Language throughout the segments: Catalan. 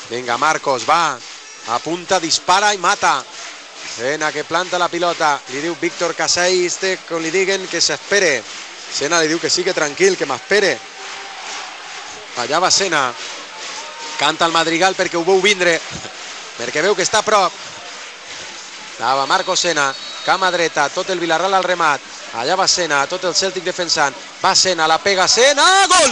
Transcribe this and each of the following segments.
Vinga, Marcos, va. Apunta, dispara i mata. Sena que planta la pilota. Li diu Víctor Casells que li diguen que s'espere. Sena li diu que sí, que tranquil, que m'espere. Allà va Sena. Canta el Madrigal perquè ho veu vindre. Perquè veu que està a prop. Allà va Marcos Sena. Cama dreta, tot el Villarreal al remat. Allà va Sena, tot el Celtic defensant. Va Sena, la pega Sena. Gol!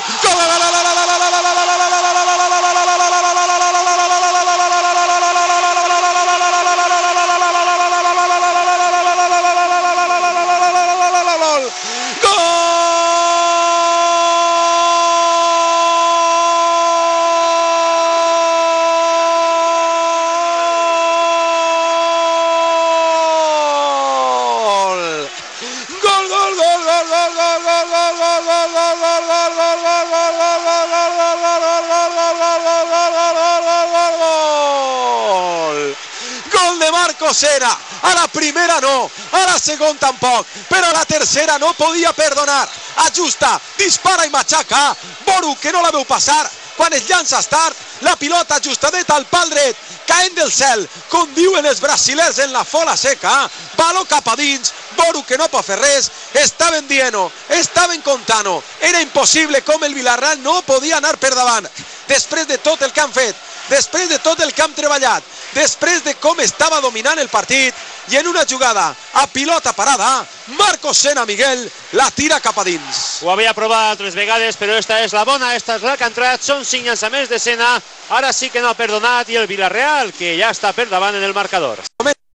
Sena, a la primera no, a la segona tampoc, però a la tercera no podia perdonar. Ajusta, dispara i matxaca. Boru, que no la veu passar, quan es llança tard, la pilota ajustadeta al pal dret, caent del cel, com diuen els brasilers en la fola seca. Baló cap a dins, Boru, que no pot fer res, estaven dient-ho, estaven contant-ho. Era impossible com el Villarreal no podia anar per davant. Després de tot el que han fet, després de tot el que han treballat, després de com estava dominant el partit, i en una jugada a pilota parada, Marcos Sena, Miguel, la tira cap a dins. Ho havia provat altres vegades, però esta és la bona, esta és la que ha entrat, són 5 llançaments de Sena, ara sí que no ha perdonat, i el Villarreal, que ja està per davant en el marcador.